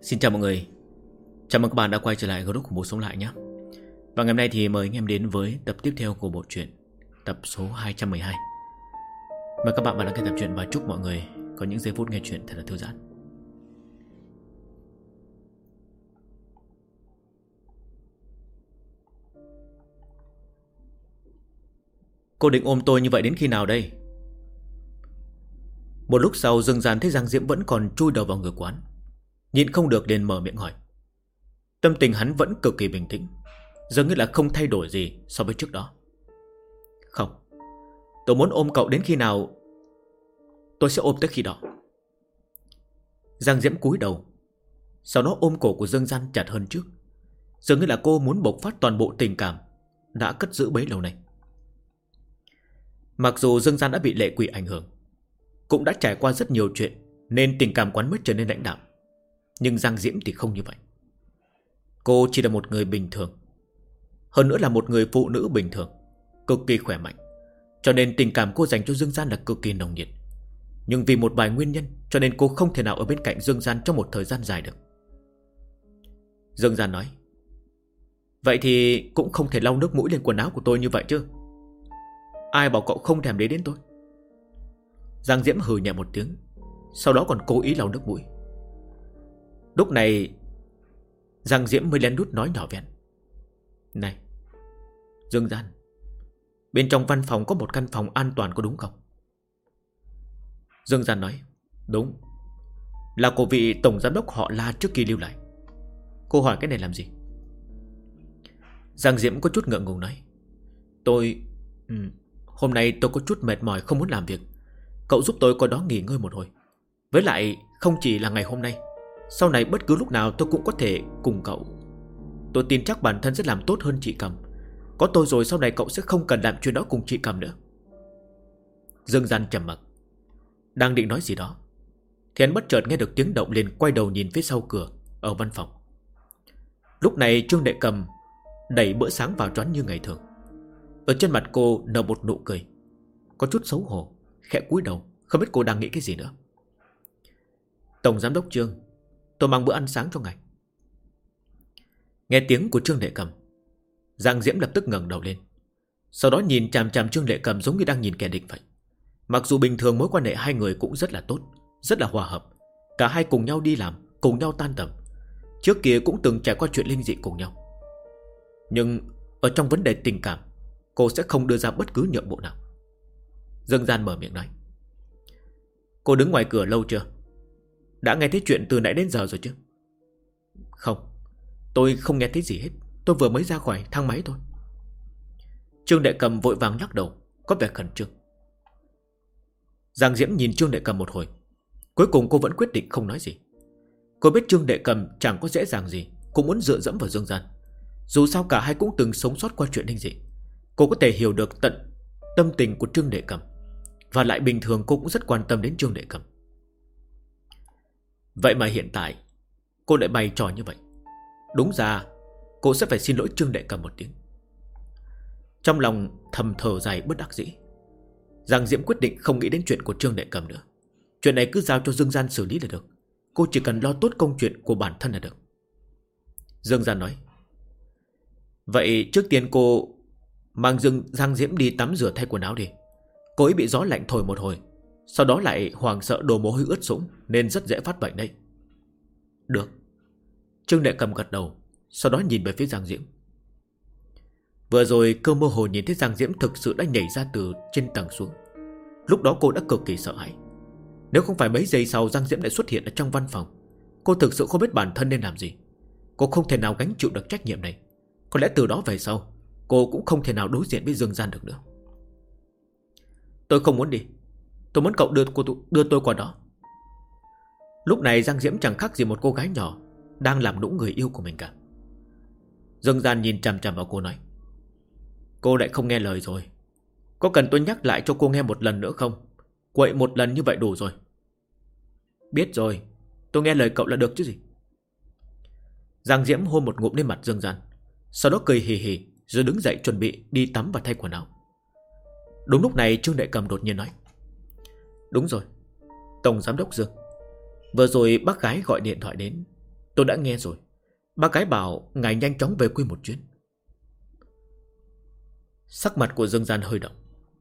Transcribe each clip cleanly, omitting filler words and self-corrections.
Xin chào mọi người. Chào mừng các bạn đã quay trở lại group của Bố Sống Lại nhé. Và ngày hôm nay thì mời anh em đến với tập tiếp theo của bộ truyện, tập số 212. Mời các bạn vào đăng ký tập truyện và chúc mọi người có những giây phút nghe truyện thật là thư giãn. Cô định ôm tôi như vậy đến khi nào đây? Một lúc sau Dương Gian thấy Giang Diễm vẫn còn chui đầu vào người quán, nhịn không được liền mở miệng hỏi. Tâm tình hắn vẫn cực kỳ bình tĩnh, dường như là không thay đổi gì so với trước đó. Không, tôi muốn ôm cậu đến khi nào tôi sẽ ôm tới khi đó. Giang Diễm cúi đầu, sau đó ôm cổ của Dương Gian chặt hơn trước, dường như là cô muốn bộc phát toàn bộ tình cảm đã cất giữ bấy lâu nay. Mặc dù Dương Gian đã bị lệ quỷ ảnh hưởng, cũng đã trải qua rất nhiều chuyện nên tình cảm quán mới trở nên lãnh đạm, nhưng Giang Diễm thì không như vậy. Cô chỉ là một người bình thường, hơn nữa là một người phụ nữ bình thường, cực kỳ khỏe mạnh, cho nên tình cảm cô dành cho Dương Gian là cực kỳ nồng nhiệt. Nhưng vì một vài nguyên nhân cho nên cô không thể nào ở bên cạnh Dương Gian trong một thời gian dài được. Dương Gian nói, vậy thì cũng không thể lau nước mũi lên quần áo của tôi như vậy chứ. Ai bảo cậu không thèm đến tôi? Giang Diễm hừ nhẹ một tiếng, sau đó còn cố ý lau nước mũi. Lúc này Giang Diễm mới lén lút nói nhỏ vẹn, này Dương Gian, bên trong văn phòng có một căn phòng an toàn có đúng không? Dương Gian nói, đúng, là của vị tổng giám đốc họ La trước khi lưu lại. Cô hỏi cái này làm gì? Giang Diễm có chút ngượng ngùng nói, hôm nay tôi có chút mệt mỏi không muốn làm việc. Cậu giúp tôi qua đó nghỉ ngơi một hồi. Với lại không chỉ là ngày hôm nay, sau này bất cứ lúc nào tôi cũng có thể cùng cậu. Tôi tin chắc bản thân sẽ làm tốt hơn chị Cầm. Có tôi rồi sau này cậu sẽ không cần làm chuyện đó cùng chị Cầm nữa. Dương Gian trầm mặc, đang định nói gì đó thì hắn bất chợt nghe được tiếng động, liền quay đầu nhìn phía sau cửa ở văn phòng. Lúc này Trương Đệ Cầm đẩy bữa sáng vào choán như ngày thường. Ở trên mặt cô nở một nụ cười, có chút xấu hổ, khẽ cúi đầu, không biết cô đang nghĩ cái gì nữa. Tổng giám đốc Trương, tôi mang bữa ăn sáng cho ngài. Nghe tiếng của Trương Đệ Cầm, Giang Diễm lập tức ngẩng đầu lên, sau đó nhìn chằm chằm Trương Đệ Cầm giống như đang nhìn kẻ địch vậy. Mặc dù bình thường mối quan hệ hai người cũng rất là tốt, rất là hòa hợp, cả hai cùng nhau đi làm, cùng nhau tan tầm, trước kia cũng từng trải qua chuyện linh dị cùng nhau. Nhưng ở trong vấn đề tình cảm, cô sẽ không đưa ra bất cứ nhượng bộ nào. Dương Gian mở miệng nói, cô đứng ngoài cửa lâu chưa? Đã nghe thấy chuyện từ nãy đến giờ rồi chứ? Không, tôi không nghe thấy gì hết. Tôi vừa mới ra khỏi thang máy thôi. Trương Đệ Cầm vội vàng lắc đầu, có vẻ khẩn trương. Giang Diễm nhìn Trương Đệ Cầm một hồi, cuối cùng cô vẫn quyết định không nói gì. Cô biết Trương Đệ Cầm chẳng có dễ dàng gì, cũng muốn dựa dẫm vào Dương Gian. Dù sao cả hai cũng từng sống sót qua chuyện linh dị, cô có thể hiểu được tận tâm tình của Trương Đệ Cầm. Và lại bình thường cô cũng rất quan tâm đến Trương Đệ Cầm. Vậy mà hiện tại cô lại bày trò như vậy. Đúng ra cô sẽ phải xin lỗi Trương Đệ Cầm một tiếng. Trong lòng thầm thở dài bất đắc dĩ, Giang Diễm quyết định không nghĩ đến chuyện của Trương Đệ Cầm nữa. Chuyện này cứ giao cho Dương Gian xử lý là được. Cô chỉ cần lo tốt công chuyện của bản thân là được. Dương Gian nói, vậy trước tiên cô mang Giang Diễm đi tắm rửa thay quần áo đi. Cô ấy bị gió lạnh thổi một hồi, sau đó lại hoảng sợ đổ mồ hôi ướt sũng, nên rất dễ phát bệnh đấy. Được. Trương Đệ Cầm gật đầu, sau đó nhìn về phía Giang Diễm. Vừa rồi cơ mơ hồ nhìn thấy Giang Diễm thực sự đã nhảy ra từ trên tầng xuống. Lúc đó cô đã cực kỳ sợ hãi. Nếu không phải mấy giây sau Giang Diễm lại xuất hiện ở trong văn phòng, cô thực sự không biết bản thân nên làm gì. Cô không thể nào gánh chịu được trách nhiệm này. Có lẽ từ đó về sau cô cũng không thể nào đối diện với Dương Gian được nữa. Tôi không muốn đi. Tôi muốn cậu đưa tôi qua đó. Lúc này Giang Diễm chẳng khác gì một cô gái nhỏ đang làm nũng người yêu của mình cả. Dương Gian nhìn chằm chằm vào cô nói, cô lại không nghe lời rồi. Có cần tôi nhắc lại cho cô nghe một lần nữa không? Quậy một lần như vậy đủ rồi. Biết rồi, tôi nghe lời cậu là được chứ gì. Giang Diễm hôn một ngụm lên mặt Dương Gian, sau đó cười hì hì, rồi đứng dậy chuẩn bị đi tắm và thay quần áo. Đúng lúc này Trương Đệ Cầm đột nhiên nói, đúng rồi, Tổng Giám đốc Dương, vừa rồi bác gái gọi điện thoại đến, Tôi đã nghe rồi. Bác gái bảo ngài nhanh chóng về quê một chuyến. Sắc mặt của Dương Gian hơi động.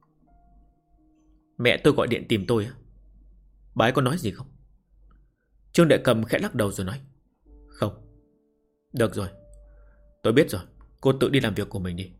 Mẹ tôi gọi điện tìm tôi á? Bà ấy có nói gì không? Trương Đại Cầm khẽ lắc đầu rồi nói. Không. Được rồi, tôi biết rồi. Cô tự đi làm việc của mình đi.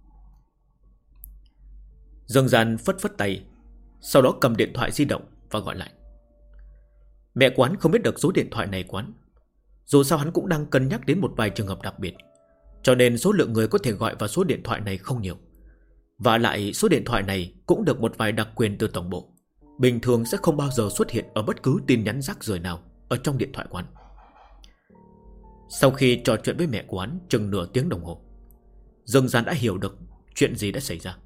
Dương Gian phất phất tay, sau đó cầm điện thoại di động và gọi lại. Mẹ quán không biết được số điện thoại này quán. Dù sao hắn cũng đang cân nhắc đến một vài trường hợp đặc biệt, cho nên số lượng người có thể gọi vào số điện thoại này không nhiều. Và lại số điện thoại này cũng được một vài đặc quyền từ tổng bộ, bình thường sẽ không bao giờ xuất hiện ở bất cứ tin nhắn rác rưởi nào ở trong điện thoại quán. Sau khi trò chuyện với mẹ quán chừng nửa tiếng đồng hồ, Dương Gian đã hiểu được chuyện gì đã xảy ra.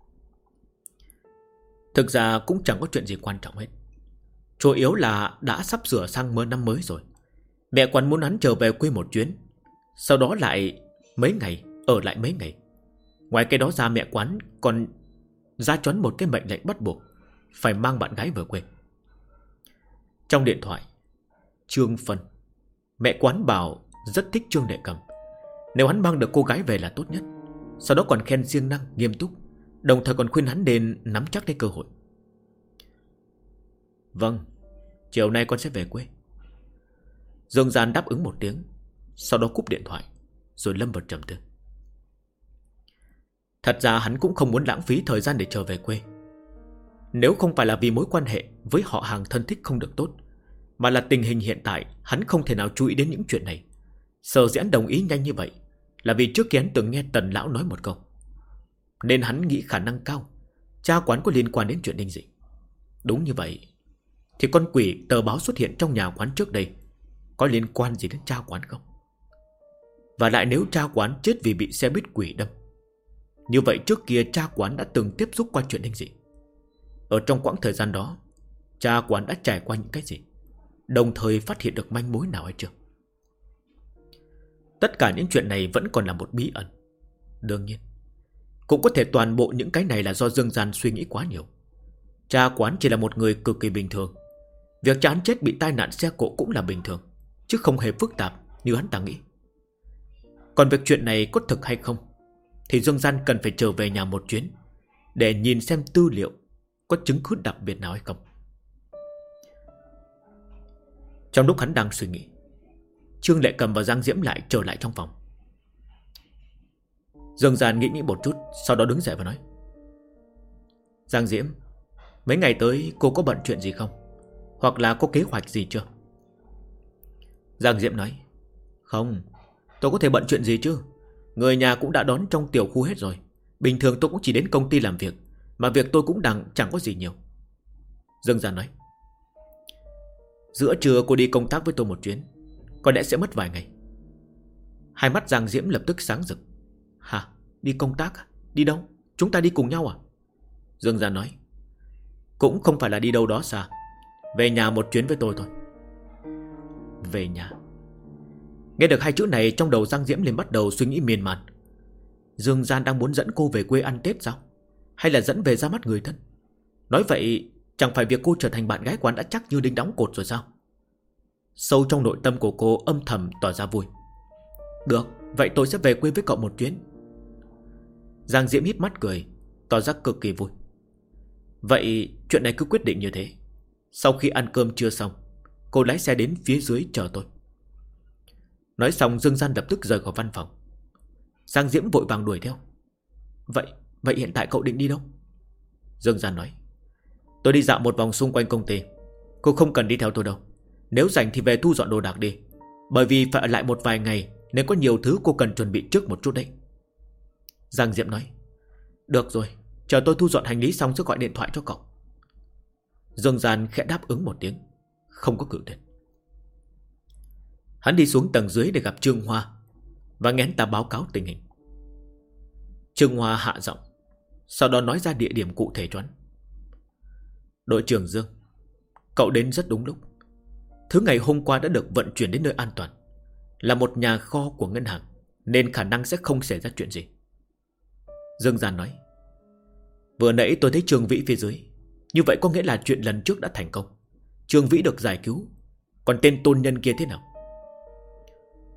Thực ra cũng chẳng có chuyện gì quan trọng hết. Chủ yếu là đã sắp sửa sang năm mới rồi. Mẹ quán muốn hắn trở về quê một chuyến, sau đó lại mấy ngày, ở lại mấy ngày. Ngoài cái đó ra, mẹ quán còn ra choán một cái mệnh lệnh bắt buộc phải mang bạn gái về quê. Trong điện thoại, Trương Phân, mẹ quán bảo rất thích Trương Đệ Cầm. Nếu hắn mang được cô gái về là tốt nhất. Sau đó còn khen siêng năng, nghiêm túc, đồng thời còn khuyên hắn nên nắm chắc cái cơ hội. Vâng, chiều nay con sẽ về quê. Dương Gian đáp ứng một tiếng, sau đó cúp điện thoại, rồi lâm vào trầm tư. Thật ra hắn cũng không muốn lãng phí thời gian để trở về quê. Nếu không phải là vì mối quan hệ với họ hàng thân thích không được tốt, mà là tình hình hiện tại hắn không thể nào chú ý đến những chuyện này. Sở dĩ hắn đồng ý nhanh như vậy là vì trước kia hắn từng nghe Tần Lão nói một câu, nên hắn nghĩ khả năng cao cha quán có liên quan đến chuyện Đinh Dị. Đúng như vậy, thì con quỷ tờ báo xuất hiện trong nhà quán trước đây có liên quan gì đến cha quán không? Và lại nếu cha quán chết vì bị xe buýt quỷ đâm, như vậy trước kia cha quán đã từng tiếp xúc qua chuyện Đinh Dị. Ở trong quãng thời gian đó, cha quán đã trải qua những cái gì, đồng thời phát hiện được manh mối nào hay chưa? Tất cả những chuyện này vẫn còn là một bí ẩn. Đương nhiên, cũng có thể toàn bộ những cái này là do Dương Gian suy nghĩ quá nhiều. Cha quán chỉ là một người cực kỳ bình thường. Việc cha hắn chết bị tai nạn xe cộ cũng là bình thường, chứ không hề phức tạp như hắn ta nghĩ. Còn việc chuyện này có thực hay không thì Dương Gian cần phải trở về nhà một chuyến để nhìn xem tư liệu có chứng cứ đặc biệt nào hay không. Trong lúc hắn đang suy nghĩ, Trương Lệ Cầm và Giang Diễm lại trở lại trong phòng. Dương Gian nghĩ một chút, sau đó đứng dậy và nói: Giang Diễm, mấy ngày tới cô có bận chuyện gì không? Hoặc là có kế hoạch gì chưa? Giang Diễm nói: Không, tôi có thể bận chuyện gì chứ? Người nhà cũng đã đón trong tiểu khu hết rồi. Bình thường tôi cũng chỉ đến công ty làm việc, mà việc tôi cũng chẳng có gì nhiều. Dương Gian nói: Giữa trưa cô đi công tác với tôi một chuyến, có lẽ sẽ mất vài ngày. Hai mắt Giang Diễm lập tức sáng rực. Hả? Đi công tác à? Đi đâu? Chúng ta đi cùng nhau à? Dương Gian nói: Cũng không phải là đi đâu đó xa, về nhà một chuyến với tôi thôi. Về nhà. Nghe được hai chữ này, trong đầu Giang Diễm liền bắt đầu suy nghĩ miên man. Dương Gian đang muốn dẫn cô về quê ăn Tết sao? Hay là dẫn về ra mắt người thân? Nói vậy chẳng phải việc cô trở thành bạn gái quán đã chắc như đinh đóng cột rồi sao? Sâu trong nội tâm của cô âm thầm tỏ ra vui. Được, vậy tôi sẽ về quê với cậu một chuyến. Giang Diễm híp mắt cười, tỏ ra cực kỳ vui. Vậy chuyện này cứ quyết định như thế. Sau khi ăn cơm trưa xong, cô lái xe đến phía dưới chờ tôi. Nói xong, Dương Gian lập tức rời khỏi văn phòng. Giang Diễm vội vàng đuổi theo. Vậy hiện tại cậu định đi đâu? Dương Gian nói: Tôi đi dạo một vòng xung quanh công ty. Cô không cần đi theo tôi đâu. Nếu rảnh thì về thu dọn đồ đạc đi, bởi vì phải ở lại một vài ngày, nên có nhiều thứ cô cần chuẩn bị trước một chút đấy. Giang Diễm nói: Được rồi, chờ tôi thu dọn hành lý xong sẽ gọi điện thoại cho cậu. Dương Gian khẽ đáp ứng một tiếng, không có cự tuyệt. Hắn đi xuống tầng dưới để gặp Trương Hoa và nghe hắn ta báo cáo tình hình. Trương Hoa hạ giọng, sau đó nói ra địa điểm cụ thể cho hắn. Đội trưởng Dương, cậu đến rất đúng lúc. Thứ ngày hôm qua đã được vận chuyển đến nơi an toàn, là một nhà kho của ngân hàng, nên khả năng sẽ không xảy ra chuyện gì. Dương Gian nói: Vừa nãy tôi thấy Trương Vĩ phía dưới, như vậy có nghĩa là chuyện lần trước đã thành công. Trương Vĩ được giải cứu, còn tên tôn nhân kia thế nào?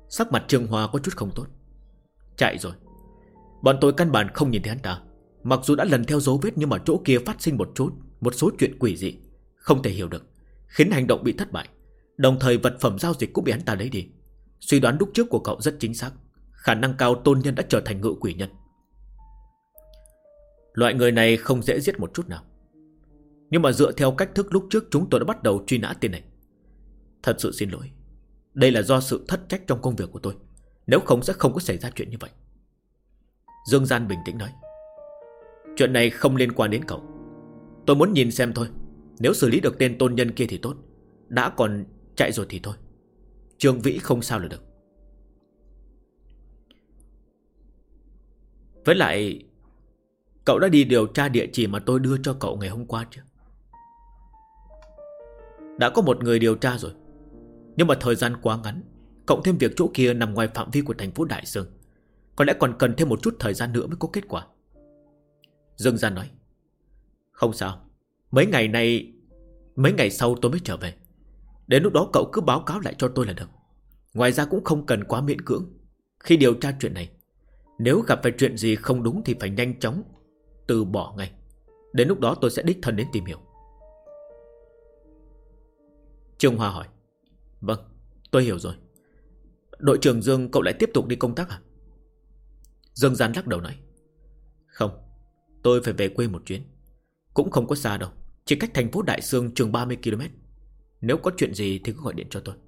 Sắc mặt Trương Hoa có chút không tốt. Chạy rồi. Bọn tôi căn bản không nhìn thấy hắn ta. Mặc dù đã lần theo dấu vết, nhưng mà chỗ kia phát sinh một số chuyện quỷ dị, không thể hiểu được, khiến hành động bị thất bại. Đồng thời vật phẩm giao dịch cũng bị hắn ta lấy đi. Suy đoán lúc trước của cậu rất chính xác. Khả năng cao Tôn Nhân đã trở thành ngự quỷ nhân. Loại người này không dễ giết một chút nào. Nhưng mà dựa theo cách thức lúc trước chúng tôi đã bắt đầu truy nã tên này. Thật sự xin lỗi. Đây là do sự thất trách trong công việc của tôi. Nếu không sẽ không có xảy ra chuyện như vậy. Dương Gian bình tĩnh nói. Chuyện này không liên quan đến cậu. Tôi muốn nhìn xem thôi. Nếu xử lý được tên Tôn Nhân kia thì tốt. Đã còn chạy rồi thì thôi. Trương Vĩ không sao là được. Với lại cậu đã đi điều tra địa chỉ mà tôi đưa cho cậu ngày hôm qua chưa? Đã có một người điều tra rồi. Nhưng mà thời gian quá ngắn, cộng thêm việc chỗ kia nằm ngoài phạm vi của thành phố Đại Sương, có lẽ còn cần thêm một chút thời gian nữa mới có kết quả. Dương Gian nói. Không sao. Mấy ngày sau tôi mới trở về. Đến lúc đó cậu cứ báo cáo lại cho tôi là được. Ngoài ra cũng không cần quá miễn cưỡng. Khi điều tra chuyện này, nếu gặp phải chuyện gì không đúng thì phải nhanh chóng từ bỏ ngay. Đến lúc đó tôi sẽ đích thân đến tìm hiểu. Trương Hoa hỏi. Vâng, tôi hiểu rồi. Đội trưởng Dương, cậu lại tiếp tục đi công tác à? Dương Gian lắc đầu nói. Không, tôi phải về quê một chuyến. Cũng không có xa đâu, chỉ cách thành phố Đại Sương chừng 30 km. Nếu có chuyện gì thì cứ gọi điện cho tôi.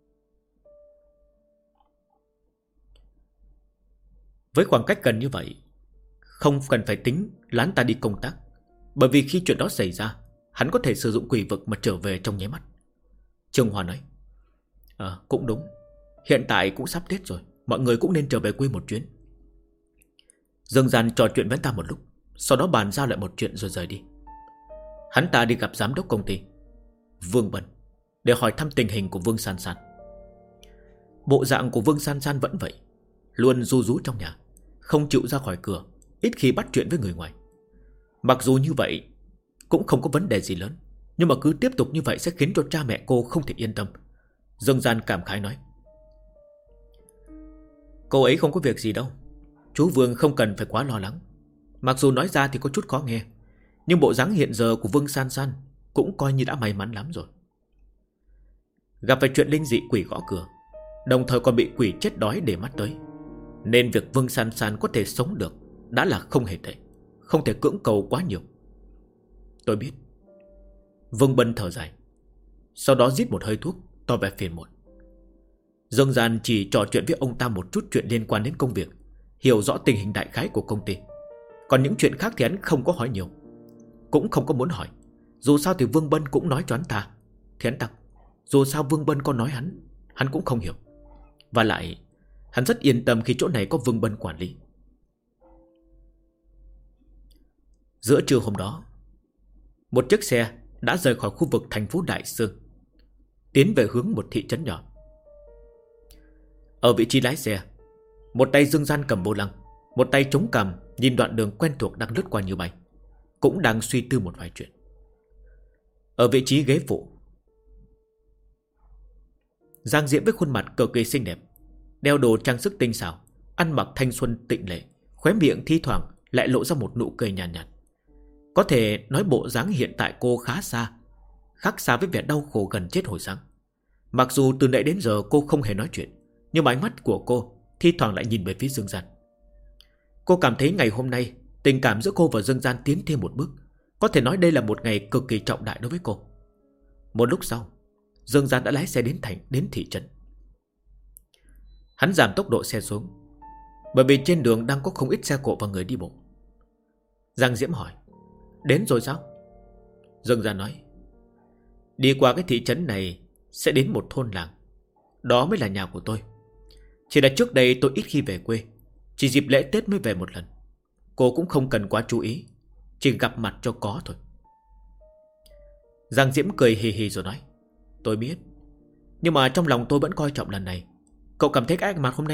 Với khoảng cách gần như vậy, không cần phải tính là hắn ta đi công tác. Bởi vì khi chuyện đó xảy ra, hắn có thể sử dụng quỷ vực mà trở về trong nháy mắt. Trương Hoa nói. Cũng đúng. Hiện tại cũng sắp Tết rồi, mọi người cũng nên trở về quê một chuyến. Dương Gian trò chuyện với ta một lúc, sau đó bàn giao lại một chuyện rồi rời đi. Hắn ta đi gặp giám đốc công ty Vương Bân để hỏi thăm tình hình của Vương San San. Bộ dạng của Vương San San vẫn vậy, luôn ru rú trong nhà, không chịu ra khỏi cửa, ít khi bắt chuyện với người ngoài. Mặc dù như vậy cũng không có vấn đề gì lớn, nhưng mà cứ tiếp tục như vậy sẽ khiến cho cha mẹ cô không thể yên tâm. Dương Gian cảm khái nói. Cô ấy không có việc gì đâu, chú Vương không cần phải quá lo lắng. Mặc dù nói ra thì có chút khó nghe, nhưng bộ dáng hiện giờ của Vương San San cũng coi như đã may mắn lắm rồi. Gặp phải chuyện linh dị quỷ gõ cửa, đồng thời còn bị quỷ chết đói để mắt tới, nên việc Vương San San có thể sống được đã là không hề tệ, không thể cưỡng cầu quá nhiều. Tôi biết. Vương Bân thở dài, sau đó rít một hơi thuốc, tỏ vẻ phiền muộn. Dương Gian chỉ trò chuyện với ông ta một chút chuyện liên quan đến công việc, hiểu rõ tình hình đại khái của công ty. Còn những chuyện khác thì hắn không có hỏi nhiều, cũng không có muốn hỏi. Dù sao thì Vương Bân cũng nói cho hắn ta, thì hắn ta, dù sao Vương Bân có nói hắn cũng không hiểu. Và lại hắn rất yên tâm khi chỗ này có Vương Bân quản lý. Giữa trưa hôm đó, một chiếc xe đã rời khỏi khu vực thành phố Đại Sương, tiến về hướng một thị trấn nhỏ. Ở vị trí lái xe, một tay Dương Gian cầm vô lăng, một tay chống cằm nhìn đoạn đường quen thuộc đang lướt qua như bay, cũng đang suy tư một vài chuyện. Ở vị trí ghế phụ, Giang Diễm với khuôn mặt cực kỳ xinh đẹp, đeo đồ trang sức tinh xảo, ăn mặc thanh xuân tịnh lệ, khóe miệng thi thoảng lại lộ ra một nụ cười nhàn nhạt. Có thể nói bộ dáng hiện tại cô khá xa, khác xa với vẻ đau khổ gần chết hồi sáng. Mặc dù từ nãy đến giờ cô không hề nói chuyện, nhưng ánh mắt của cô thi thoảng lại nhìn về phía Dương Gian. Cô cảm thấy ngày hôm nay tình cảm giữa cô và Dương Gian tiến thêm một bước. Có thể nói đây là một ngày cực kỳ trọng đại đối với cô. Một lúc sau, Dương Gian đã lái xe đến thị trấn. Hắn giảm tốc độ xe xuống, bởi vì trên đường đang có không ít xe cộ và người đi bộ. Giang Diễm hỏi, đến rồi sao? Dương Gian nói, đi qua cái thị trấn này sẽ đến một thôn làng, đó mới là nhà của tôi. Chỉ là trước đây tôi ít khi về quê, chỉ dịp lễ Tết mới về một lần. Cô cũng không cần quá chú ý, chỉ gặp mặt cho có thôi. Giang Diễm cười hì hì rồi nói, tôi biết, nhưng mà trong lòng tôi vẫn coi trọng lần này. Cậu cảm thấy cách ăn mặc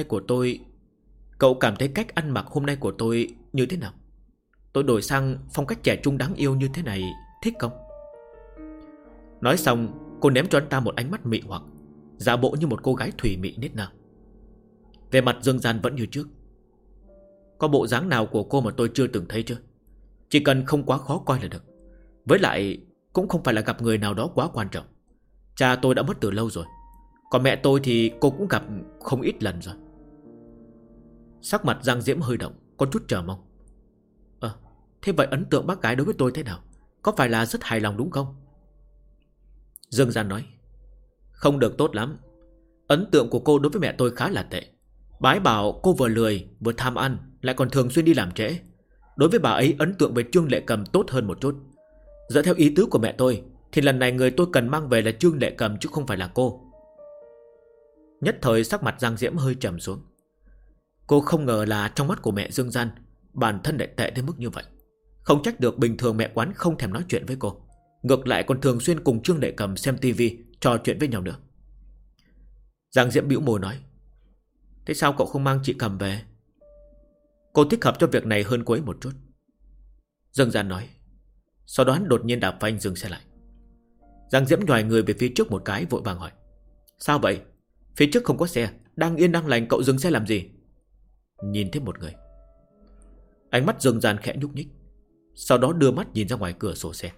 hôm nay của tôi như thế nào? Tôi đổi sang phong cách trẻ trung đáng yêu như thế này, thích không? Nói xong, cô ném cho anh ta một ánh mắt mị hoặc, giả bộ như một cô gái thùy mị nết na. Về mặt Dương Gian vẫn như trước. Có bộ dáng nào của cô mà tôi chưa từng thấy chưa? Chỉ cần không quá khó coi là được. Với lại cũng không phải là gặp người nào đó quá quan trọng. Cha tôi đã mất từ lâu rồi. Còn mẹ tôi thì cô cũng gặp không ít lần rồi. Sắc mặt Giang Diễm hơi động, có chút chờ mong. Thế vậy ấn tượng bác gái đối với tôi thế nào? Có phải là rất hài lòng đúng không? Dương Gian nói. Không được tốt lắm. Ấn tượng của cô đối với mẹ tôi khá là tệ. Bà ấy bảo cô vừa lười vừa tham ăn, lại còn thường xuyên đi làm trễ. Đối với bà ấy ấn tượng về Trương Lệ Cầm tốt hơn một chút. Dựa theo ý tứ của mẹ tôi thì lần này người tôi cần mang về là Trương Lệ Cầm chứ không phải là cô. Nhất thời sắc mặt Giang Diễm hơi trầm xuống. Cô không ngờ là trong mắt của mẹ Dương Gian bản thân lại tệ đến mức như vậy. Không trách được bình thường mẹ quán không thèm nói chuyện với cô, ngược lại còn thường xuyên cùng Trương Lệ Cầm xem tivi, trò chuyện với nhau nữa. Giang Diễm bĩu môi nói. Thế sao cậu không mang chị Cầm về? Cô thích hợp cho việc này hơn cô ấy một chút. Dương Gian nói. Sau đó hắn đột nhiên đạp phanh dừng xe lại. Giang Diễm nhòi người về phía trước một cái, vội vàng hỏi. Sao vậy? Phía trước không có xe, đang yên đang lành cậu dừng xe làm gì? Nhìn thấy một người. Ánh mắt Dương Gian khẽ nhúc nhích, sau đó đưa mắt nhìn ra ngoài cửa sổ xe.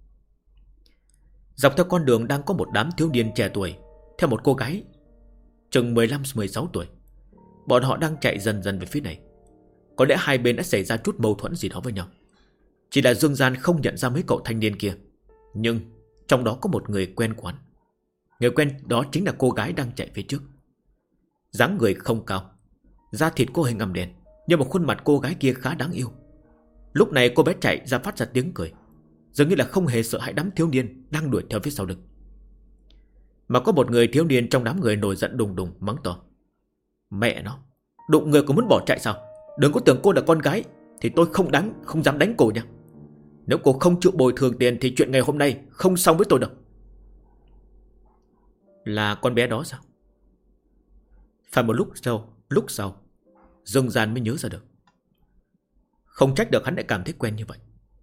Dọc theo con đường đang có một đám thiếu niên trẻ tuổi theo một cô gái chừng 15-16 tuổi. Bọn họ đang chạy dần dần về phía này. Có lẽ hai bên đã xảy ra chút mâu thuẫn gì đó với nhau. Chỉ là Dương Gian không nhận ra mấy cậu thanh niên kia, nhưng trong đó có một người quen quán. Người quen đó chính là cô gái đang chạy phía trước. Dáng người không cao, da thịt cô hình ngăm đen, nhưng mà khuôn mặt cô gái kia khá đáng yêu. Lúc này cô bé chạy ra phát ra tiếng cười, dường như là không hề sợ hãi đám thiếu niên đang đuổi theo phía sau lưng. Mà có một người thiếu niên trong đám người nổi giận đùng đùng mắng to. Mẹ nó, đụng người cũng muốn bỏ chạy sao? Đừng có tưởng cô là con gái thì tôi không dám đánh cô nha. Nếu cô không chịu bồi thường tiền thì chuyện ngày hôm nay không xong với tôi đâu. Là con bé đó sao? Phải một lúc sau Dương Gian mới nhớ ra được. Không trách được hắn lại cảm thấy quen như vậy.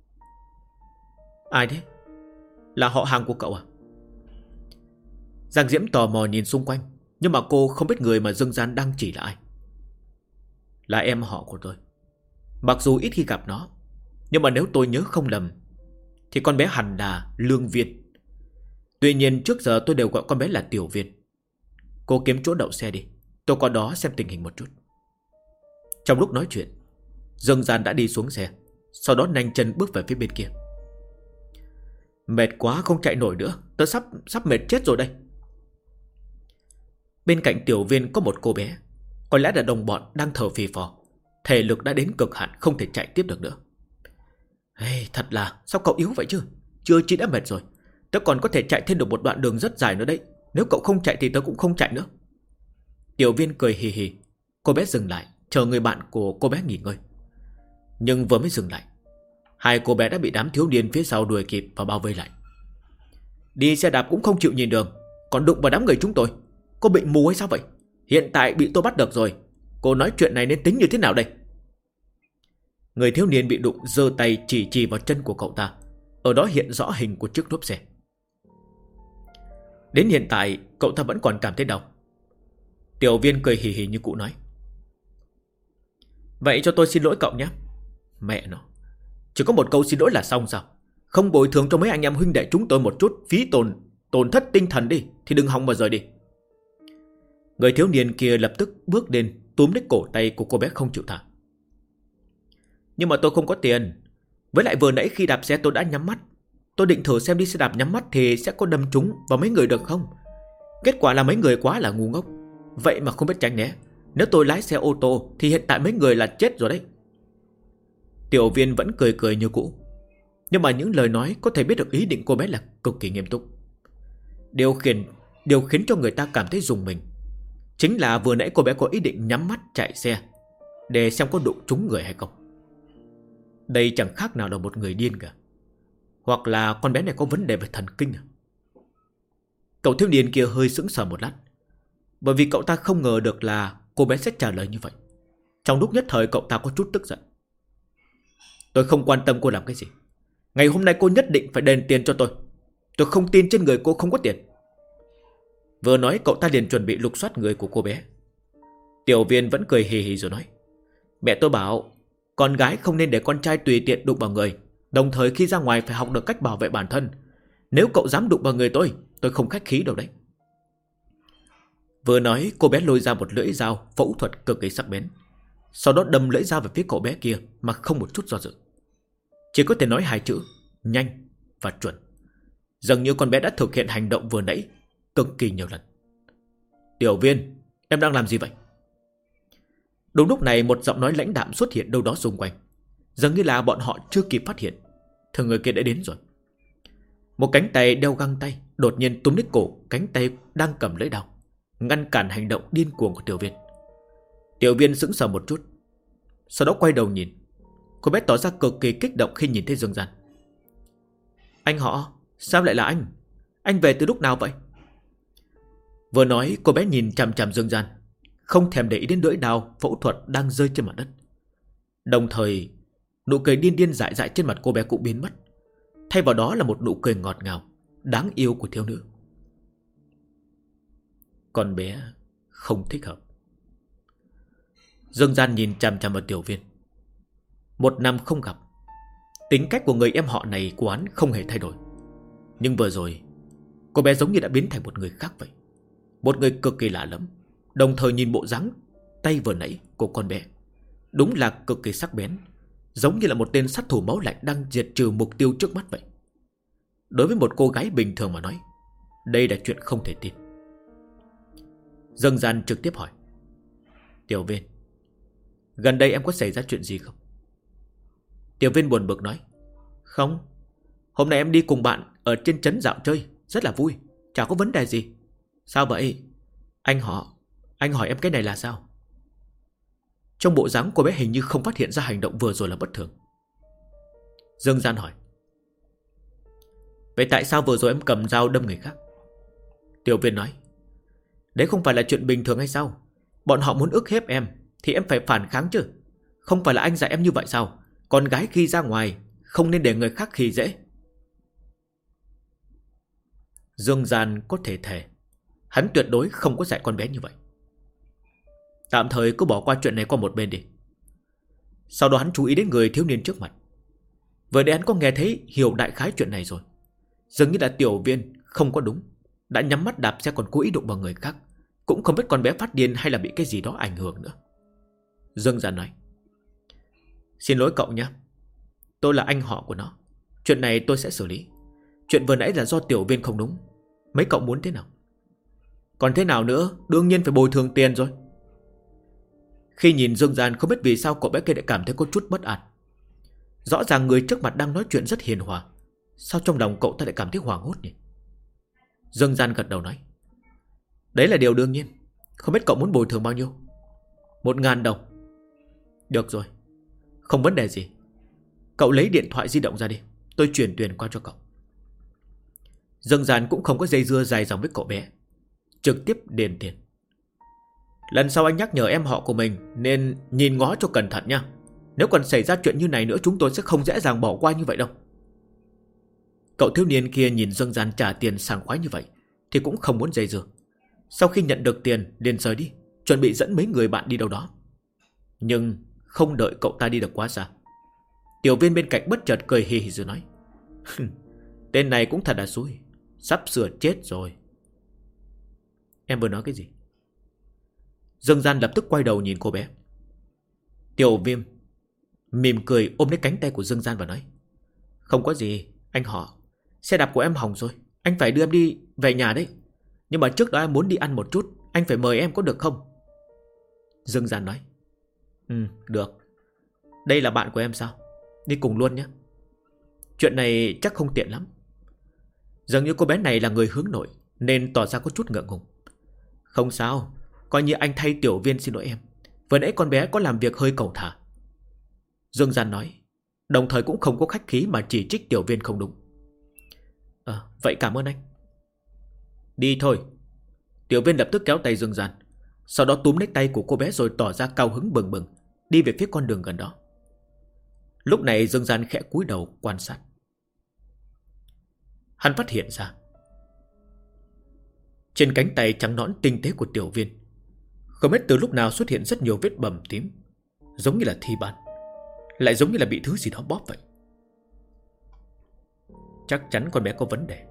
Ai thế? Là họ hàng của cậu à? Giang Diễm tò mò nhìn xung quanh, nhưng mà cô không biết người mà Dương Gian đang chỉ là ai. Là em họ của tôi. Mặc dù ít khi gặp nó, nhưng mà nếu tôi nhớ không lầm thì con bé hẳn là Lương Viên. Tuy nhiên trước giờ tôi đều gọi con bé là Tiểu Viên. Cô kiếm chỗ đậu xe đi, tôi qua đó xem tình hình một chút. Trong lúc nói chuyện, Dương Gian đã đi xuống xe, sau đó nhanh chân bước về phía bên kia. Mệt quá không chạy nổi nữa, tớ sắp mệt chết rồi đây. Bên cạnh Tiểu Viên có một cô bé, có lẽ là đồng bọn đang thở phì phò, thể lực đã đến cực hạn không thể chạy tiếp được nữa. Thật là sao cậu yếu vậy chứ? Chưa chỉ đã mệt rồi, tớ còn có thể chạy thêm được một đoạn đường rất dài nữa đấy. Nếu cậu không chạy thì tớ cũng không chạy nữa. Tiểu Viên cười hì hì. Cô bé dừng lại chờ người bạn của cô bé nghỉ ngơi. Nhưng vừa mới dừng lại, hai cô bé đã bị đám thiếu niên phía sau đuổi kịp và bao vây lại. Đi xe đạp cũng không chịu nhìn đường, còn đụng vào đám người chúng tôi. Cô bị mù hay sao vậy? Hiện tại bị tôi bắt được rồi. Cô nói chuyện này nên tính như thế nào đây? Người thiếu niên bị đụng giơ tay chỉ vào chân của cậu ta. Ở đó hiện rõ hình của chiếc lốp xe. Đến hiện tại cậu ta vẫn còn cảm thấy đau. Tiểu Viên cười hì hì như cũ nói. Vậy cho tôi xin lỗi cậu nhé. Mẹ nó, chỉ có một câu xin lỗi là xong sao? Không bồi thường cho mấy anh em huynh đệ chúng tôi một chút phí tổn thất tinh thần đi thì đừng hòng mà rời đi. Người thiếu niên kia lập tức bước lên túm lấy cổ tay của cô bé không chịu thả. Nhưng mà tôi không có tiền. Với lại vừa nãy khi đạp xe tôi đã nhắm mắt. Tôi định thử xem đi xe đạp nhắm mắt thì sẽ có đâm trúng vào mấy người được không. Kết quả là mấy người quá là ngu ngốc, vậy mà không biết tránh né. Nếu tôi lái xe ô tô thì hiện tại mấy người là chết rồi đấy. Tiểu Viên vẫn cười cười như cũ, nhưng mà những lời nói có thể biết được ý định cô bé là cực kỳ nghiêm túc. Điều khiến cho người ta cảm thấy rùng mình chính là vừa nãy cô bé có ý định nhắm mắt chạy xe để xem có đụng trúng người hay không. Đây chẳng khác nào là một người điên cả. Hoặc là con bé này có vấn đề về thần kinh à? Cậu thiếu niên kia hơi sững sờ một lát, bởi vì cậu ta không ngờ được là cô bé sẽ trả lời như vậy. Trong lúc nhất thời cậu ta có chút tức giận. Tôi không quan tâm cô làm cái gì. Ngày hôm nay cô nhất định phải đền tiền cho tôi. Tôi không tin trên người cô không có tiền. Vừa nói cậu ta liền chuẩn bị lục soát người của cô bé. Tiểu Viên vẫn cười hì hì rồi nói: Mẹ tôi bảo con gái không nên để con trai tùy tiện đụng vào người, đồng thời khi ra ngoài phải học được cách bảo vệ bản thân. Nếu cậu dám đụng vào người tôi không khách khí đâu đấy. Vừa nói, cô bé lôi ra một lưỡi dao phẫu thuật cực kỳ sắc bén, sau đó đâm lưỡi dao về phía cậu bé kia mà không một chút do dự. Chỉ có thể nói hai chữ: nhanh và chuẩn. Dường như con bé đã thực hiện hành động vừa nãy cực kỳ nhiều lần. Tiểu Viên, em đang làm gì vậy? Đúng lúc này một giọng nói lãnh đạm xuất hiện đâu đó xung quanh. Dường như là bọn họ chưa kịp phát hiện thì người kia đã đến rồi. Một cánh tay đeo găng tay đột nhiên túm lấy cổ cánh tay đang cầm lưỡi dao, ngăn cản hành động điên cuồng của Tiểu Viên. Tiểu Viên sững sờ một chút, sau đó quay đầu nhìn. Cô bé tỏ ra cực kỳ kích động khi nhìn thấy Dương Gian. Anh họ, sao lại là anh? Anh về từ lúc nào vậy? Vừa nói, cô bé nhìn chằm chằm Dương Gian, không thèm để ý đến lưỡi dao phẫu thuật đang rơi trên mặt đất. Đồng thời, nụ cười điên điên dại dại trên mặt cô bé cũng biến mất, thay vào đó là một nụ cười ngọt ngào, đáng yêu của thiếu nữ. Con bé không thích hợp. Dương Gian nhìn chằm chằm vào Tiểu Viên. 1 năm không gặp, tính cách của người em họ này của hắn không hề thay đổi. Nhưng vừa rồi, cô bé giống như đã biến thành một người khác vậy. Một người cực kỳ lạ lẫm. Đồng thời nhìn bộ dáng tay vừa nãy của con bé, đúng là cực kỳ sắc bén, giống như là một tên sát thủ máu lạnh đang diệt trừ mục tiêu trước mắt vậy. Đối với một cô gái bình thường mà nói, đây là chuyện không thể tin. Dương Gian trực tiếp hỏi: Tiểu Viên, gần đây em có xảy ra chuyện gì không? Tiểu Viên buồn bực nói: Không, hôm nay em đi cùng bạn ở trên trấn dạo chơi, rất là vui, chả có vấn đề gì. Sao vậy? Anh hỏi em cái này là sao? Trong bộ dáng cô bé hình như không phát hiện ra hành động vừa rồi là bất thường. Dương Gian hỏi: Vậy tại sao vừa rồi em cầm dao đâm người khác? Tiểu Viên nói: Đấy không phải là chuyện bình thường hay sao? Bọn họ muốn ức hiếp em thì em phải phản kháng chứ. Không phải là anh dạy em như vậy sao? Con gái khi ra ngoài không nên để người khác khi dễ. Dương Gian có thể thề hắn tuyệt đối không có dạy con bé như vậy. Tạm thời cứ bỏ qua chuyện này qua một bên đi. Sau đó hắn chú ý đến người thiếu niên trước mặt. Vừa nãy hắn có nghe thấy hiểu đại khái chuyện này rồi. Dường như là Tiểu Viên không có đúng, đã nhắm mắt đạp xe còn cố ý đụng vào người khác. Cũng không biết con bé phát điên hay là bị cái gì đó ảnh hưởng nữa. Dương Gian nói: Xin lỗi cậu nhé, tôi là anh họ của nó. Chuyện này tôi sẽ xử lý. Chuyện vừa nãy là do Tiểu Viên không đúng. Mấy cậu muốn thế nào? Còn thế nào nữa, đương nhiên phải bồi thường tiền rồi. Khi nhìn Dương Gian, không biết vì sao cậu bé kia lại cảm thấy có chút bất an. Rõ ràng người trước mặt đang nói chuyện rất hiền hòa, sao trong lòng cậu ta lại cảm thấy hoảng hốt nhỉ? Dương Gian gật đầu nói: Đấy là điều đương nhiên. Không biết cậu muốn bồi thường bao nhiêu? 1.000 đồng. Được rồi, không vấn đề gì. Cậu lấy điện thoại di động ra đi, tôi chuyển tiền qua cho cậu. Dương Gian cũng không có dây dưa dài dòng với cậu bé, trực tiếp đền tiền. Lần sau anh nhắc nhở em họ của mình nên nhìn ngó cho cẩn thận nha. Nếu còn xảy ra chuyện như này nữa, chúng tôi sẽ không dễ dàng bỏ qua như vậy đâu. Cậu thiếu niên kia nhìn Dương Gian trả tiền sảng khoái như vậy thì cũng không muốn dây dưa. Sau khi nhận được tiền liền rời đi, chuẩn bị dẫn mấy người bạn đi đâu đó. Nhưng không đợi cậu ta đi được quá xa, Tiểu Viên bên cạnh bất chợt cười hì hì rồi nói: Tên này cũng thật là xui, sắp sửa chết rồi. Em vừa nói cái gì? Dương Gian lập tức quay đầu nhìn cô bé. Tiểu Viêm mỉm cười ôm lấy cánh tay của Dương Gian và nói: Không có gì, anh họ. Xe đạp của em hỏng rồi, anh phải đưa em đi về nhà đấy. Nhưng mà trước đó em muốn đi ăn một chút, anh phải mời em có được không? Dương Gian nói: Được. Đây là bạn của em sao? Đi cùng luôn nhé. Chuyện này chắc không tiện lắm. Dường như cô bé này là người hướng nội nên tỏ ra có chút ngượng ngùng. Không sao, coi như anh thay Tiểu Viên xin lỗi em. Vừa nãy con bé có làm việc hơi cẩu thả. Dương Gian nói, đồng thời cũng không có khách khí mà chỉ trích Tiểu Viên không đúng. Vậy cảm ơn anh. Đi thôi. Tiểu Viên lập tức kéo tay Dương Gian, sau đó túm lấy tay của cô bé rồi tỏ ra cao hứng bừng bừng, đi về phía con đường gần đó. Lúc này Dương Gian khẽ cúi đầu quan sát. Hắn phát hiện ra trên cánh tay trắng nõn tinh tế của Tiểu Viên Không biết từ lúc nào xuất hiện rất nhiều vết bầm tím, giống như là thi ban, lại giống như là bị thứ gì đó bóp vậy. Chắc chắn con bé có vấn đề.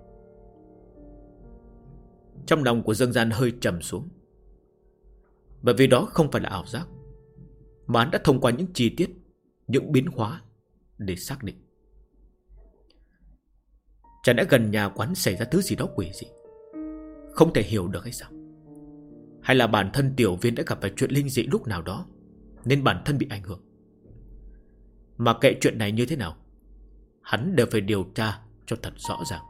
Trong lòng của Dương Gian hơi trầm xuống, bởi vì đó không phải là ảo giác, mà hắn đã thông qua những chi tiết, những biến hóa để xác định. Chẳng lẽ gần nhà quán xảy ra thứ gì đó quỷ dị, không thể hiểu được hay sao? Hay là bản thân Tiểu Viên đã gặp phải chuyện linh dị lúc nào đó, nên bản thân bị ảnh hưởng? Mà kệ chuyện này như thế nào, hắn đều phải điều tra cho thật rõ ràng.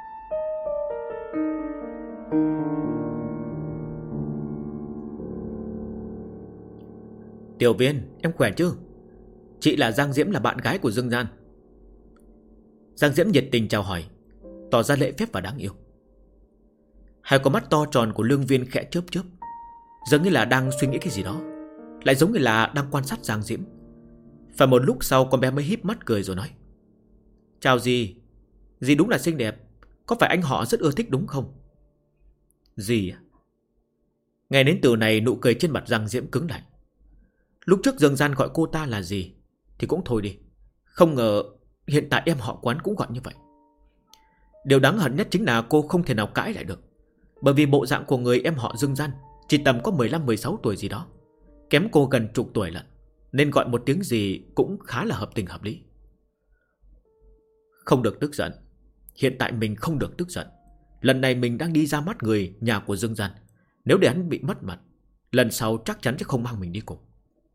Tiểu Viên, em khỏe chứ? Chị là Giang Diễm, là bạn gái của Dương Gian. Giang Diễm nhiệt tình chào hỏi, tỏ ra lễ phép và đáng yêu. Hai con mắt to tròn của Lương Viên khẽ chớp chớp, giống như là đang suy nghĩ cái gì đó, lại giống như là đang quan sát Giang Diễm. Phải một lúc sau con bé mới híp mắt cười rồi nói: Chào dì, dì đúng là xinh đẹp. Có phải anh họ rất ưa thích đúng không? Dì à? Nghe đến từ này, nụ cười trên mặt Giang Diễm cứng lại. Lúc trước Dương Gian gọi cô ta là dì thì cũng thôi đi, không ngờ hiện tại em họ quán cũng gọi như vậy. Điều đáng hận nhất chính là cô không thể nào cãi lại được, bởi vì bộ dạng của người em họ Dương Gian chỉ tầm có 15-16 tuổi gì đó, kém cô gần chục tuổi lận, nên gọi một tiếng gì cũng khá là hợp tình hợp lý. Không được tức giận. Hiện tại mình không được tức giận. Lần này mình đang đi ra mắt người nhà của Dương Gian, nếu để hắn bị mất mặt, lần sau chắc chắn sẽ không mang mình đi cùng.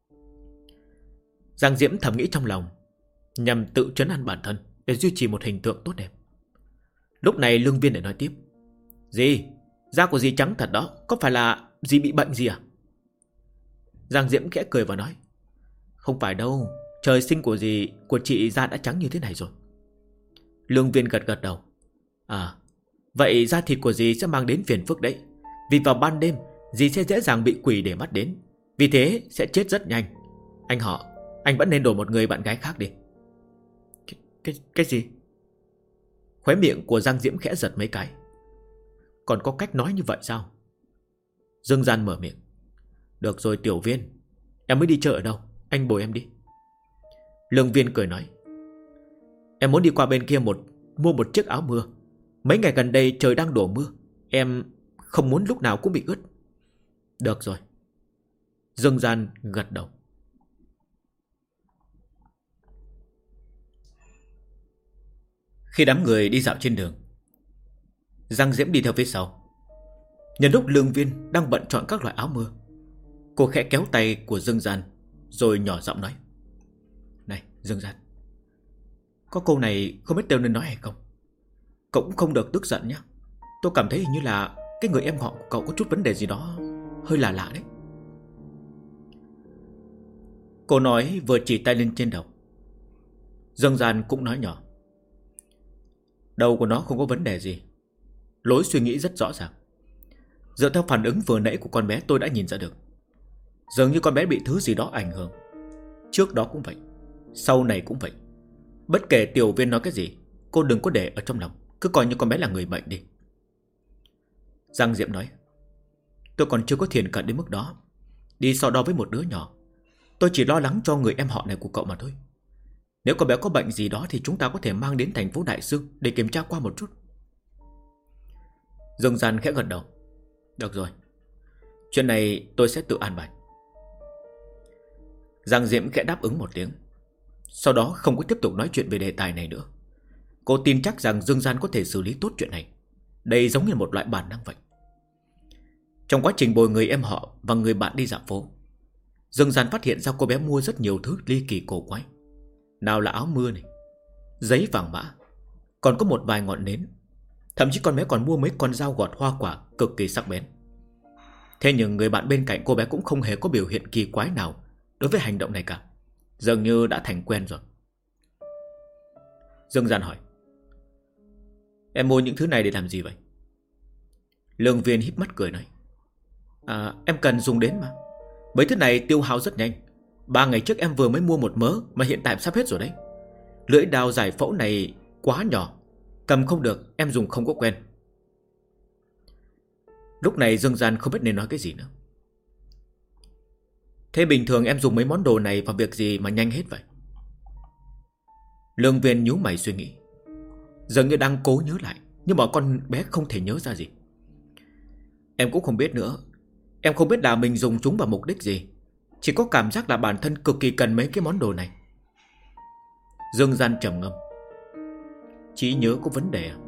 Giang Diễm thầm nghĩ trong lòng, nhằm tự trấn an bản thân để duy trì một hình tượng tốt đẹp. Lúc này Lương Viên lại nói tiếp: Dì, da của dì trắng thật đó, có phải là dì bị bệnh gì à? Giang Diễm khẽ cười và nói: Không phải đâu, trời sinh của dì, của chị da đã trắng như thế này rồi. Lương Viên gật gật đầu: À, vậy da thịt của dì sẽ mang đến phiền phức đấy. Vì vào ban đêm dì sẽ dễ dàng bị quỷ để mắt đến, vì thế sẽ chết rất nhanh. Anh họ, anh vẫn nên đổi một người bạn gái khác đi. Cái gì? Khóe miệng của Giang Diễm khẽ giật mấy cái. Còn có cách nói như vậy sao? Dương Gian mở miệng: Được rồi Tiểu Viên, em mới đi chơi ở đâu, anh bồi em đi. Lương Viên cười nói: Em muốn đi qua bên kia mua một chiếc áo mưa. Mấy ngày gần đây trời đang đổ mưa, em không muốn lúc nào cũng bị ướt. Được rồi. Dương Gian gật đầu. Khi đám người đi dạo trên đường, Giang Diễm đi theo phía sau. Nhân lúc Lương Viên đang bận chọn các loại áo mưa, cô khẽ kéo tay của Dương Gian, rồi nhỏ giọng nói: Này Dương Gian, có câu này không biết Têu nên nói hay không. Cậu cũng không được tức giận nhé. Tôi cảm thấy hình như là cái người em họ của cậu có chút vấn đề gì đó hơi lạ lạ đấy. Cô nói vừa chỉ tay lên trên đầu. Dương Gian cũng nói nhỏ: Đầu của nó không có vấn đề gì, lối suy nghĩ rất rõ ràng. Dựa theo phản ứng vừa nãy của con bé tôi đã nhìn ra được, dường như con bé bị thứ gì đó ảnh hưởng. Trước đó cũng vậy, sau này cũng vậy. Bất kể Tiểu Viên nói cái gì, cô đừng có để ở trong lòng, cứ coi như con bé là người bệnh đi. Giang Diệm nói: Tôi còn chưa có thiền cận đến mức đó, đi so đo với một đứa nhỏ. Tôi chỉ lo lắng cho người em họ này của cậu mà thôi. Nếu con bé có bệnh gì đó thì chúng ta có thể mang đến thành phố Đại Dương để kiểm tra qua một chút. Dương Gian khẽ gật đầu: Được rồi, chuyện này tôi sẽ tự an bài. Giang Diệm khẽ đáp ứng một tiếng, sau đó không có tiếp tục nói chuyện về đề tài này nữa. Cô tin chắc rằng Dương Gian có thể xử lý tốt chuyện này. Đây giống như một loại bản năng vậy. Trong quá trình bồi người em họ và người bạn đi dạo phố, Dương Gian phát hiện ra cô bé mua rất nhiều thứ ly kỳ cổ quái. Nào là áo mưa này, giấy vàng mã, còn có một vài ngọn nến. Thậm chí con bé còn mua mấy con dao gọt hoa quả cực kỳ sắc bén. Thế nhưng người bạn bên cạnh cô bé cũng không hề có biểu hiện kỳ quái nào đối với hành động này cả, dường như đã thành quen rồi. Dương Gian hỏi: Em mua những thứ này để làm gì vậy? Lương Viên híp mắt cười nói: Em cần dùng đến mà. Mấy thứ này tiêu hao rất nhanh. 3 ngày trước em vừa mới mua một mớ mà hiện tại sắp hết rồi đấy. Lưỡi đao giải phẫu này quá nhỏ, cầm không được, em dùng không có quen. Lúc này Dương Gian không biết nên nói cái gì nữa. Thế bình thường em dùng mấy món đồ này vào việc gì mà nhanh hết vậy? Lương Viên nhíu mày suy nghĩ, dường như đang cố nhớ lại, nhưng mà con bé không thể nhớ ra gì. Em cũng không biết nữa. Em không biết là mình dùng chúng vào mục đích gì, chỉ có cảm giác là bản thân cực kỳ cần mấy cái món đồ này. Dương Gian trầm ngâm. Trí nhớ có vấn đề à?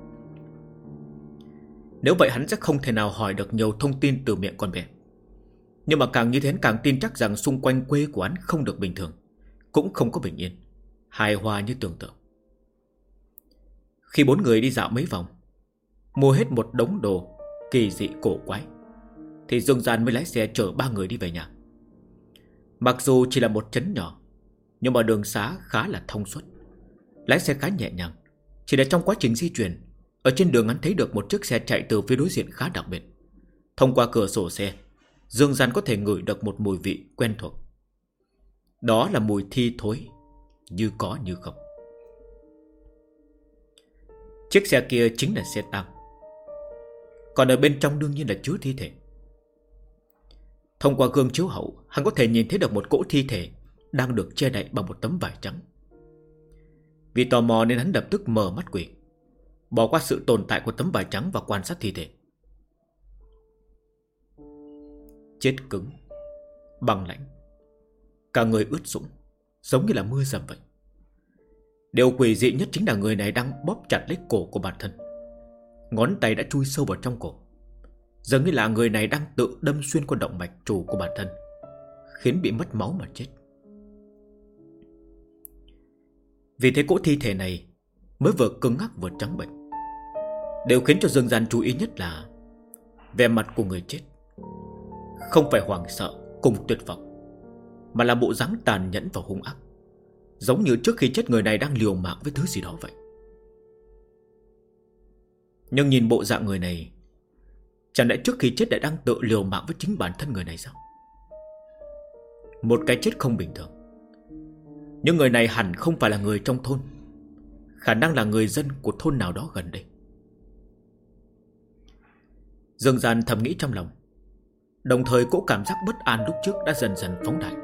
Nếu vậy hắn sẽ không thể nào hỏi được nhiều thông tin từ miệng con bé. Nhưng mà càng như thế hắn càng tin chắc rằng xung quanh quê của hắn không được bình thường, cũng không có bình yên, hài hòa như tưởng tượng. Khi bốn người đi dạo mấy vòng, mua hết một đống đồ kỳ dị cổ quái, thì Dương Gian mới lái xe chở ba người đi về nhà. Mặc dù chỉ là một trấn nhỏ, nhưng mà đường xá khá là thông suốt, lái xe khá nhẹ nhàng. Chỉ là trong quá trình di chuyển, ở trên đường hắn thấy được một chiếc xe chạy từ phía đối diện khá đặc biệt. Thông qua cửa sổ xe, Dương Gian có thể ngửi được một mùi vị quen thuộc. Đó là mùi thi thối, như có như không. Chiếc xe kia chính là xe tang, còn ở bên trong đương nhiên là chứa thi thể. Thông qua gương chiếu hậu, hắn có thể nhìn thấy được một cỗ thi thể đang được che đậy bằng một tấm vải trắng. Vì tò mò nên hắn lập tức mở mắt quỷ, bỏ qua sự tồn tại của tấm vải trắng và quan sát thi thể. Chết cứng, băng lãnh, cả người ướt sũng, giống như là mưa dầm vậy. Điều quỷ dị nhất chính là người này đang bóp chặt lấy cổ của bản thân. Ngón tay đã chui sâu vào trong cổ, giống như là người này đang tự đâm xuyên qua động mạch chủ của bản thân, khiến bị mất máu mà chết. Vì thế cỗ thi thể này mới vừa cứng ngắc vừa trắng bệch. Điều khiến cho Dương Gian chú ý nhất là vẻ mặt của người chết không phải hoảng sợ cùng tuyệt vọng, mà là bộ dáng tàn nhẫn và hung ác, giống như trước khi chết người này đang liều mạng với thứ gì đó vậy. Nhưng nhìn bộ dạng người này, chẳng lẽ trước khi chết lại đang tự liều mạng với chính bản thân người này sao? Một cái chết không bình thường. Nhưng người này hẳn không phải là người trong thôn, khả năng là người dân của thôn nào đó gần đây. Dương Gian thầm nghĩ trong lòng, đồng thời cỗ cảm giác bất an lúc trước đã dần dần phóng đại.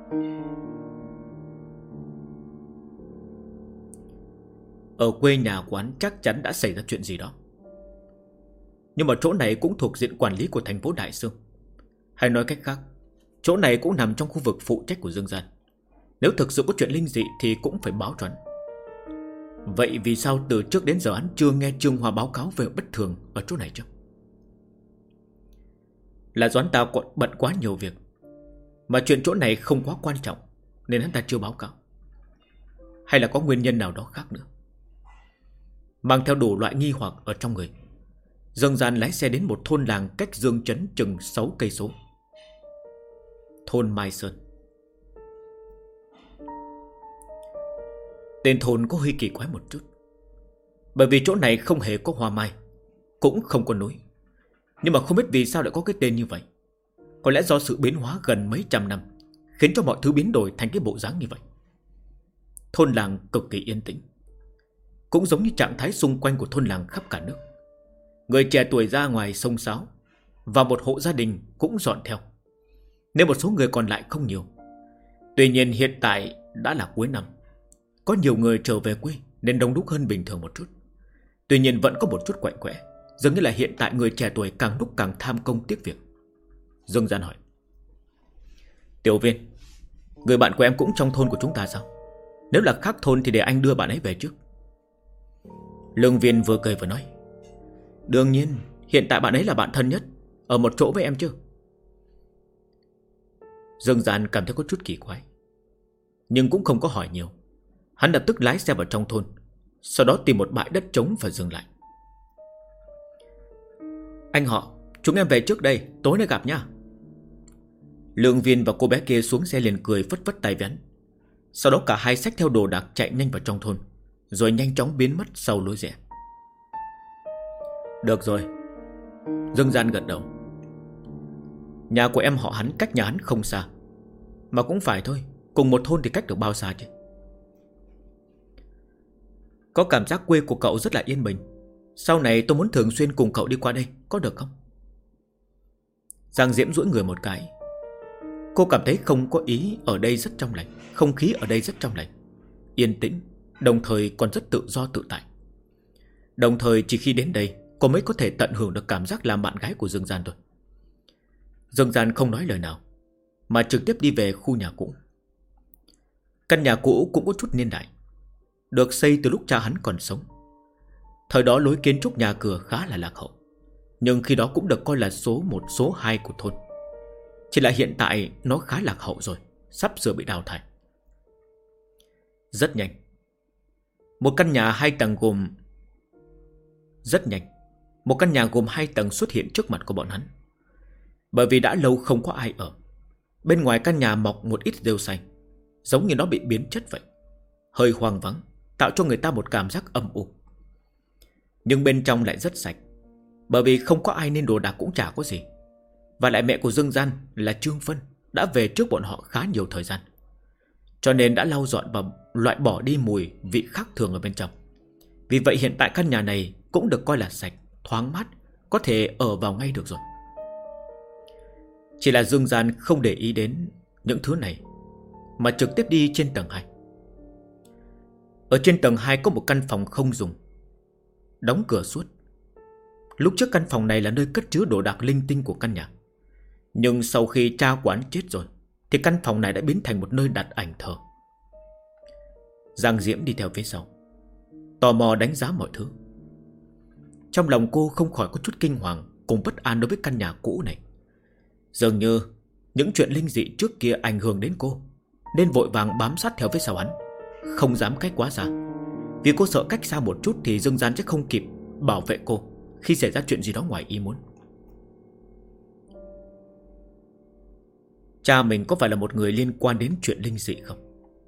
Ở quê nhà của hắn chắc chắn đã xảy ra chuyện gì đó. Nhưng mà chỗ này cũng thuộc diện quản lý của thành phố Đại Sương. Hay nói cách khác, chỗ này cũng nằm trong khu vực phụ trách của Dương Gian. Nếu thực sự có chuyện linh dị thì cũng phải báo cho hắn. Vậy vì sao từ trước đến giờ hắn chưa nghe Trương Hoa báo cáo về bất thường ở chỗ này chứ? Là do hắn ta còn bận quá nhiều việc, mà chuyện chỗ này không quá quan trọng nên hắn ta chưa báo cáo. Hay là có nguyên nhân nào đó khác nữa? Mang theo đủ loại nghi hoặc ở trong người, Dương Gian lái xe đến một thôn làng cách Dương Trấn chừng 6 cây số. Thôn Mai Sơn. Tên thôn có hơi kỳ quái một chút, bởi vì chỗ này không hề có hoa mai, cũng không có núi. Nhưng mà không biết vì sao lại có cái tên như vậy. Có lẽ do sự biến hóa gần mấy trăm năm khiến cho mọi thứ biến đổi thành cái bộ dáng như vậy. Thôn làng cực kỳ yên tĩnh, cũng giống như trạng thái xung quanh của thôn làng khắp cả nước. Người trẻ tuổi ra ngoài xông xáo, và một hộ gia đình cũng dọn theo, nên một số người còn lại không nhiều. Tuy nhiên hiện tại đã là cuối năm, có nhiều người trở về quê nên đông đúc hơn bình thường một chút. Tuy nhiên vẫn có một chút quạnh quẽ, dường như là hiện tại người trẻ tuổi càng lúc càng tham công tiếc việc. Dương Gian hỏi: Tiểu Viên, người bạn của em cũng trong thôn của chúng ta sao? Nếu là khác thôn thì để anh đưa bạn ấy về trước. Lương Viên vừa cười vừa nói: Đương nhiên, hiện tại bạn ấy là bạn thân nhất, ở một chỗ với em chứ. Dương Gian cảm thấy có chút kỳ quái, nhưng cũng không có hỏi nhiều. Hắn lập tức lái xe vào trong thôn, sau đó tìm một bãi đất trống và dừng lại. Anh họ, chúng em về trước đây, tối nay gặp nhá. Lương Viên và cô bé kia xuống xe liền cười phất phất tay với hắn. Sau đó cả hai xách theo đồ đạc chạy nhanh vào trong thôn, rồi nhanh chóng biến mất sau lối rẽ. Được rồi, Dương Gian gật đầu. Nhà của em họ hắn cách nhà hắn không xa, mà cũng phải thôi, cùng một thôn thì cách được bao xa chứ. Có cảm giác quê của cậu rất là yên bình. Sau này tôi muốn thường xuyên cùng cậu đi qua đây, có được không? Giang Diễm duỗi người một cái. Cô cảm thấy không có ý ở đây rất trong lành, không khí ở đây rất trong lành, yên tĩnh, đồng thời còn rất tự do tự tại. Đồng thời chỉ khi đến đây cô mới có thể tận hưởng được cảm giác làm bạn gái của Dương Gian thôi. Dương Gian không nói lời nào, mà trực tiếp đi về khu nhà cũ. Căn nhà cũ cũng có chút niên đại, được xây từ lúc cha hắn còn sống. Thời đó lối kiến trúc nhà cửa khá là lạc hậu, nhưng khi đó cũng được coi là số 1 số 2 của thôn. Chỉ là hiện tại nó khá lạc hậu rồi, sắp sửa bị đào thải. Rất nhanh, một căn nhà 2 tầng gồm một căn nhà gồm 2 tầng xuất hiện trước mặt của bọn hắn. Bởi vì đã lâu không có ai ở, bên ngoài căn nhà mọc một ít rêu xanh, giống như nó bị biến chất vậy, hơi hoang vắng, tạo cho người ta một cảm giác âm u. Nhưng bên trong lại rất sạch, bởi vì không có ai nên đồ đạc cũng chả có gì. Và lại mẹ của Dương Gian là Trương Phân đã về trước bọn họ khá nhiều thời gian, cho nên đã lau dọn và loại bỏ đi mùi vị khác thường ở bên trong. Vì vậy hiện tại căn nhà này cũng được coi là sạch, thoáng mát, có thể ở vào ngay được rồi. Chỉ là Dương Gian không để ý đến những thứ này, mà trực tiếp đi trên tầng 2. Ở trên tầng 2 có một căn phòng không dùng, đóng cửa suốt. Lúc trước căn phòng này là nơi cất chứa đồ đạc linh tinh của căn nhà, nhưng sau khi cha quán chết rồi thì căn phòng này đã biến thành một nơi đặt ảnh thờ. Giang Diễm đi theo phía sau, tò mò đánh giá mọi thứ. Trong lòng cô không khỏi có chút kinh hoàng cùng bất an đối với căn nhà cũ này. Dường như những chuyện linh dị trước kia ảnh hưởng đến cô, nên vội vàng bám sát theo phía sau hắn, không dám cách quá xa. Vì cô sợ cách xa một chút thì Dương Gian sẽ không kịp bảo vệ cô khi xảy ra chuyện gì đó ngoài ý muốn. Cha mình có phải là một người liên quan đến chuyện linh dị không?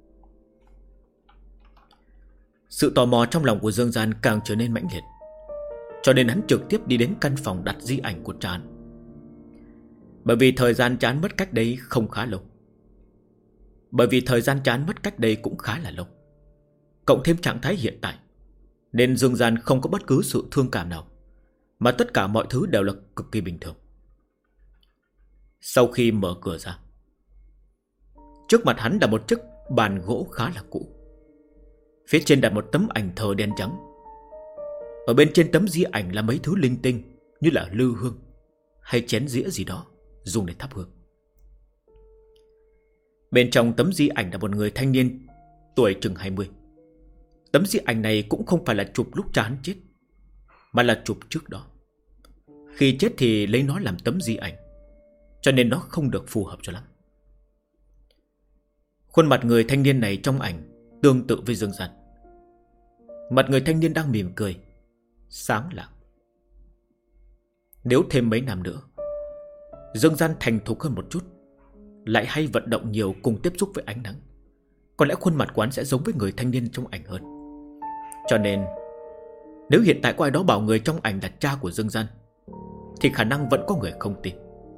Sự tò mò trong lòng của Dương Gian càng trở nên mãnh liệt, cho nên hắn trực tiếp đi đến căn phòng đặt di ảnh của cha hắn. Bởi vì thời gian cha hắn mất cách đây cũng khá là lâu, cộng thêm trạng thái hiện tại, nên Dương Gian không có bất cứ sự thương cảm nào, mà tất cả mọi thứ đều là cực kỳ bình thường. Sau khi mở cửa ra, trước mặt hắn là một chiếc bàn gỗ khá là cũ. Phía trên đặt một tấm ảnh thờ đen trắng. Ở bên trên tấm di ảnh là mấy thứ linh tinh, như là lư hương hay chén dĩa gì đó dùng để thắp hương. Bên trong tấm di ảnh là một người thanh niên tuổi chừng 20. Tấm di ảnh này cũng không phải là chụp lúc cha hắn chết, mà là chụp trước đó. Khi chết thì lấy nó làm tấm di ảnh, cho nên nó không được phù hợp cho lắm. Khuôn mặt người thanh niên này trong ảnh tương tự với Dương Gian. Mặt người thanh niên đang mỉm cười, sáng lạng. Nếu thêm mấy năm nữa Dương Gian thành thục hơn một chút, lại hay vận động nhiều cùng tiếp xúc với ánh nắng, có lẽ khuôn mặt quán sẽ giống với người thanh niên trong ảnh hơn. Cho nên nếu hiện tại có ai đó bảo người trong ảnh là cha của Dương Gian, thì khả năng vẫn có người không tin.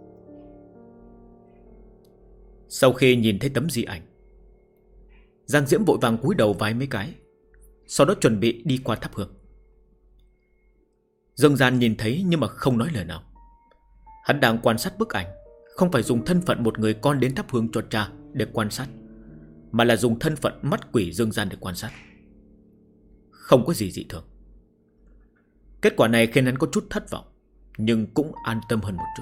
Sau khi nhìn thấy tấm di ảnh, Giang Diễm vội vàng cúi đầu vái mấy cái, sau đó chuẩn bị đi qua thắp hương. Dương Gian nhìn thấy nhưng mà không nói lời nào. Hắn đang quan sát bức ảnh, không phải dùng thân phận một người con đến thắp hương cho cha để quan sát, mà là dùng thân phận mắt quỷ Dương Gian để quan sát. Không có gì dị thường. Kết quả này khiến hắn có chút thất vọng, nhưng cũng an tâm hơn một chút.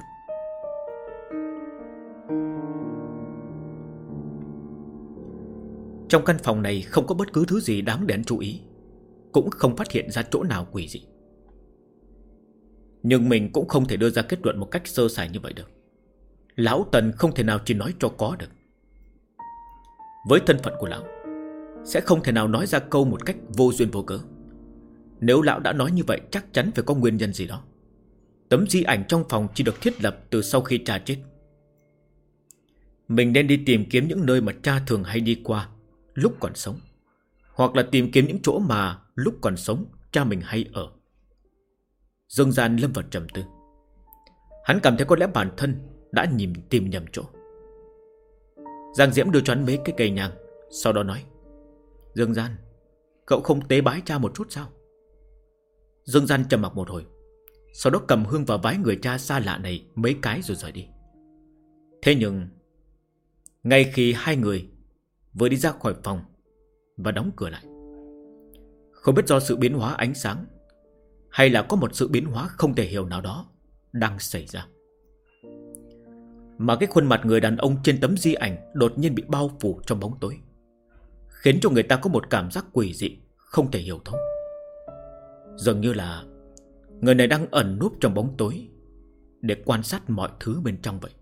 Trong căn phòng này không có bất cứ thứ gì đáng để hắn chú ý, cũng không phát hiện ra chỗ nào quỷ dị. Nhưng mình cũng không thể đưa ra kết luận một cách sơ sài như vậy được. Lão Tần không thể nào chỉ nói cho có được. Với thân phận của lão, sẽ không thể nào nói ra câu một cách vô duyên vô cớ. Nếu lão đã nói như vậy chắc chắn phải có nguyên nhân gì đó. Tấm di ảnh trong phòng chỉ được thiết lập từ sau khi cha chết. Mình nên đi tìm kiếm những nơi mà cha thường hay đi qua lúc còn sống, hoặc là tìm kiếm những chỗ mà lúc còn sống cha mình hay ở. Dương Gian lâm vào trầm tư. Hắn cảm thấy có lẽ bản thân đã tìm nhầm chỗ. Giang Diễm đưa cho hắn mấy cái cây nhang, sau đó nói: Dương Gian, cậu không tế bái cha một chút sao? Dương Gian trầm mặc một hồi, sau đó cầm hương vào vái người cha xa lạ này mấy cái rồi rời đi. Thế nhưng ngay khi hai người vừa đi ra khỏi phòng và đóng cửa lại. Không biết do sự biến hóa ánh sáng hay là có một sự biến hóa không thể hiểu nào đó đang xảy ra, mà cái khuôn mặt người đàn ông trên tấm di ảnh đột nhiên bị bao phủ trong bóng tối, khiến cho người ta có một cảm giác quỷ dị không thể hiểu thấu. Dường như là người này đang ẩn núp trong bóng tối để quan sát mọi thứ bên trong vậy.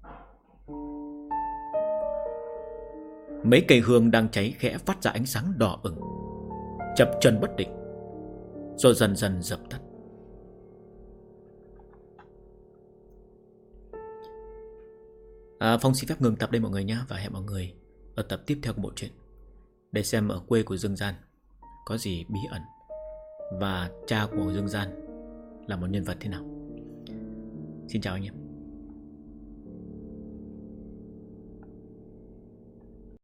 Mấy cây hương đang cháy khẽ phát ra ánh sáng đỏ ửng, chập chờn bất định, rồi dần dần dập tắt. Phong xin phép ngừng tập đây mọi người nhé, và hẹn mọi người ở tập tiếp theo của bộ truyện để xem ở quê của Dương Gian có gì bí ẩn và cha của Dương Gian là một nhân vật thế nào. Xin chào anh em.